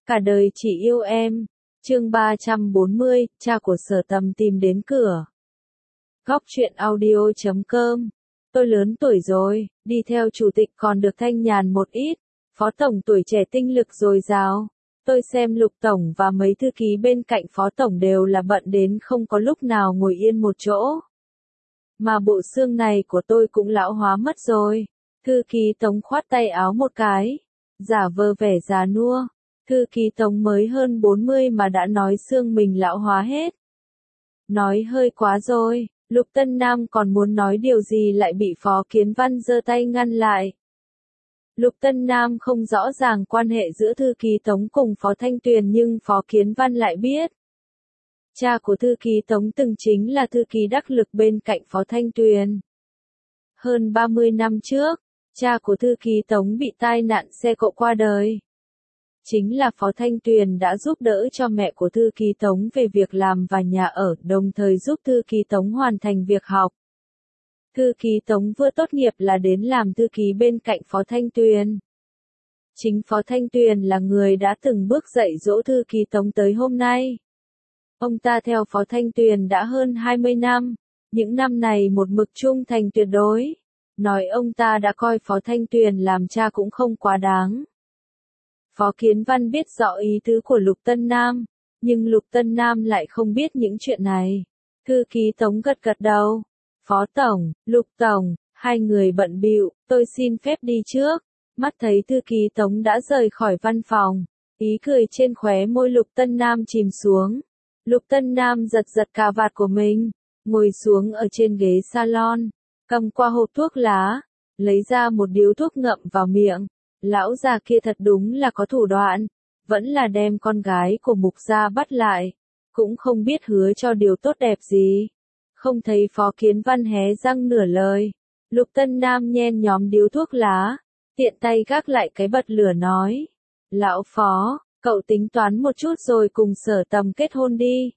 Cả đời chỉ yêu em. Chương 340, cha của Sở Tầm tìm đến cửa. Góc truyện audio.com. Tôi lớn tuổi rồi, đi theo chủ tịch còn được thanh nhàn một ít. Phó tổng tuổi trẻ tinh lực dồi dào. Tôi xem Lục tổng và mấy thư ký bên cạnh phó tổng đều là bận đến không có lúc nào ngồi yên một chỗ. Mà bộ xương này của tôi cũng lão hóa mất rồi. Thư ký Tống khoát tay áo một cái, giả vờ vẻ già nua. Thư ký Tống mới hơn 40 mà đã nói xương mình lão hóa hết. Nói hơi quá rồi, Lục Tân Nam còn muốn nói điều gì lại bị Phó Kiến Văn giơ tay ngăn lại. Lục Tân Nam không rõ ràng quan hệ giữa Thư ký Tống cùng Phó Thanh Tuyền nhưng Phó Kiến Văn lại biết. Cha của Thư ký Tống từng chính là thư ký đắc lực bên cạnh Phó Thanh Tuyền. Hơn 30 năm trước, cha của Thư ký Tống bị tai nạn xe cộ qua đời. Chính là Phó Thanh Tuyền đã giúp đỡ cho mẹ của Thư ký Tống về việc làm và nhà ở, đồng thời giúp Thư ký Tống hoàn thành việc học. Thư ký Tống vừa tốt nghiệp là đến làm thư ký bên cạnh Phó Thanh Tuyền. Chính Phó Thanh Tuyền là người đã từng bước dạy dỗ Thư ký Tống tới hôm nay. Ông ta theo Phó Thanh Tuyền đã hơn 20 năm, những năm này một mực trung thành tuyệt đối. Nói ông ta đã coi Phó Thanh Tuyền làm cha cũng không quá đáng. Phó Kiến Văn biết rõ ý tứ của Lục Tân Nam, nhưng Lục Tân Nam lại không biết những chuyện này. Thư ký Tống gật gật đầu. Phó Tổng, Lục Tổng, hai người bận bịu, tôi xin phép đi trước. Mắt thấy thư ký Tống đã rời khỏi văn phòng, ý cười trên khóe môi Lục Tân Nam chìm xuống. Lục Tân Nam giật giật cà vạt của mình, ngồi xuống ở trên ghế salon, cầm qua hộp thuốc lá, lấy ra một điếu thuốc ngậm vào miệng. Lão già kia thật đúng là có thủ đoạn, vẫn là đem con gái của Mục gia bắt lại, cũng không biết hứa cho điều tốt đẹp gì. Không thấy Phó Kiến Văn hé răng nửa lời, Lục Tân Nam nhen nhóm điếu thuốc lá, tiện tay gác lại cái bật lửa nói. Lão Phó, cậu tính toán một chút rồi cùng Sở Tầm kết hôn đi.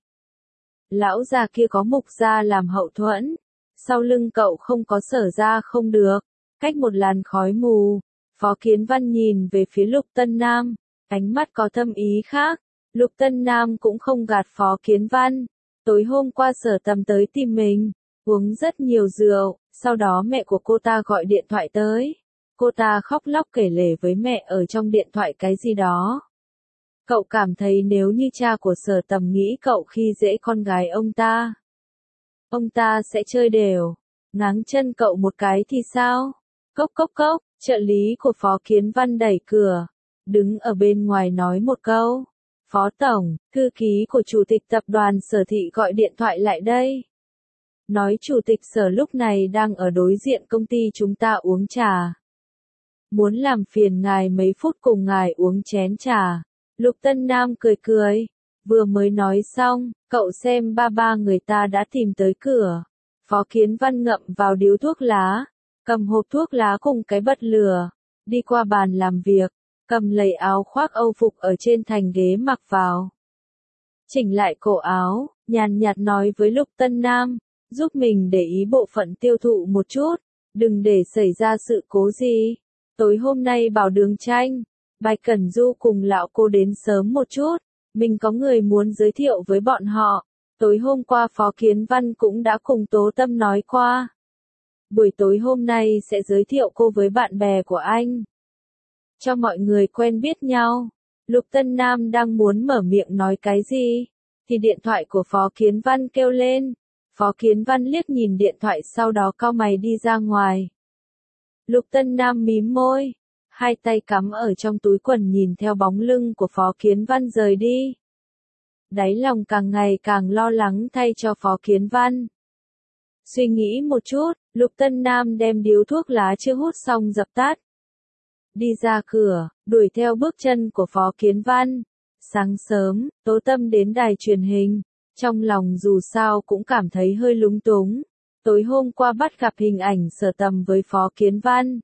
Lão già kia có Mục gia làm hậu thuẫn, sau lưng cậu không có Sở gia không được, cách một làn khói mù. Phó Kiến Văn nhìn về phía Lục Tân Nam, ánh mắt có thâm ý khác. Lục Tân Nam cũng không gạt Phó Kiến Văn. Tối hôm qua Sở Tầm tới tìm mình, uống rất nhiều rượu, sau đó mẹ của cô ta gọi điện thoại tới. Cô ta khóc lóc kể lể với mẹ ở trong điện thoại cái gì đó. Cậu cảm thấy nếu như cha của Sở Tầm nghĩ cậu khi dễ con gái ông ta sẽ chơi đều, ngáng chân cậu một cái thì sao? Cốc cốc cốc. Trợ lý của Phó Kiến Văn đẩy cửa, đứng ở bên ngoài nói một câu. Phó Tổng, thư ký của Chủ tịch Tập đoàn Sở Thị gọi điện thoại lại đây. Nói Chủ tịch Sở lúc này đang ở đối diện công ty chúng ta uống trà. Muốn làm phiền ngài mấy phút cùng ngài uống chén trà. Lục Tân Nam cười cười. Vừa mới nói xong, cậu xem ba người ta đã tìm tới cửa. Phó Kiến Văn ngậm vào điếu thuốc lá. Cầm hộp thuốc lá cùng cái bật lửa, đi qua bàn làm việc, cầm lấy áo khoác Âu phục ở trên thành ghế mặc vào. Chỉnh lại cổ áo, nhàn nhạt nói với Lục Tân Nam, giúp mình để ý bộ phận tiêu thụ một chút, đừng để xảy ra sự cố gì. Tối hôm nay bảo Đường Tranh, Bạch Cẩn Du cùng lão cô đến sớm một chút, mình có người muốn giới thiệu với bọn họ. Tối hôm qua Phó Kiến Văn cũng đã cùng Tố Tâm nói qua. Buổi tối hôm nay sẽ giới thiệu cô với bạn bè của anh. Cho mọi người quen biết nhau. Lục Tân Nam đang muốn mở miệng nói cái gì, thì điện thoại của Phó Kiến Văn kêu lên. Phó Kiến Văn liếc nhìn điện thoại sau đó cau mày đi ra ngoài. Lục Tân Nam mím môi, hai tay cắm ở trong túi quần nhìn theo bóng lưng của Phó Kiến Văn rời đi. Đáy lòng càng ngày càng lo lắng thay cho Phó Kiến Văn. Suy nghĩ một chút, Lục Tân Nam đem điếu thuốc lá chưa hút xong dập tắt. Đi ra cửa, đuổi theo bước chân của Phó Kiến Văn. Sáng sớm, Tố Tâm đến đài truyền hình. Trong lòng dù sao cũng cảm thấy hơi lúng túng. Tối hôm qua bắt gặp hình ảnh Sở Tầm với Phó Kiến Văn.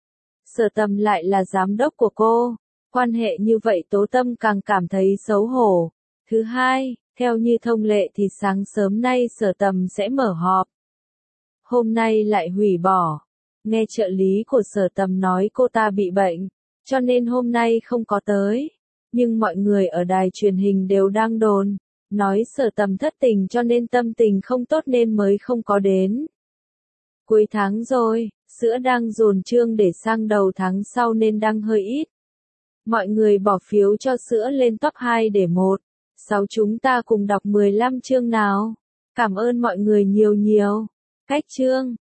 Sở Tầm lại là giám đốc của cô. Quan hệ như vậy Tố Tâm càng cảm thấy xấu hổ. Thứ hai, theo như thông lệ thì sáng sớm nay Sở Tầm sẽ mở họp. Hôm nay lại hủy bỏ. Nghe trợ lý của Sở Tầm nói cô ta bị bệnh, cho nên hôm nay không có tới. Nhưng mọi người ở đài truyền hình đều đang đồn, nói Sở Tầm thất tình cho nên tâm tình không tốt nên mới không có đến. Cuối tháng rồi, sữa đang dồn chương để sang đầu tháng sau nên đăng hơi ít. Mọi người bỏ phiếu cho sữa lên top 2 để 1. 6 chúng ta cùng đọc 15 chương nào. Cảm ơn mọi người nhiều nhiều. Cách chương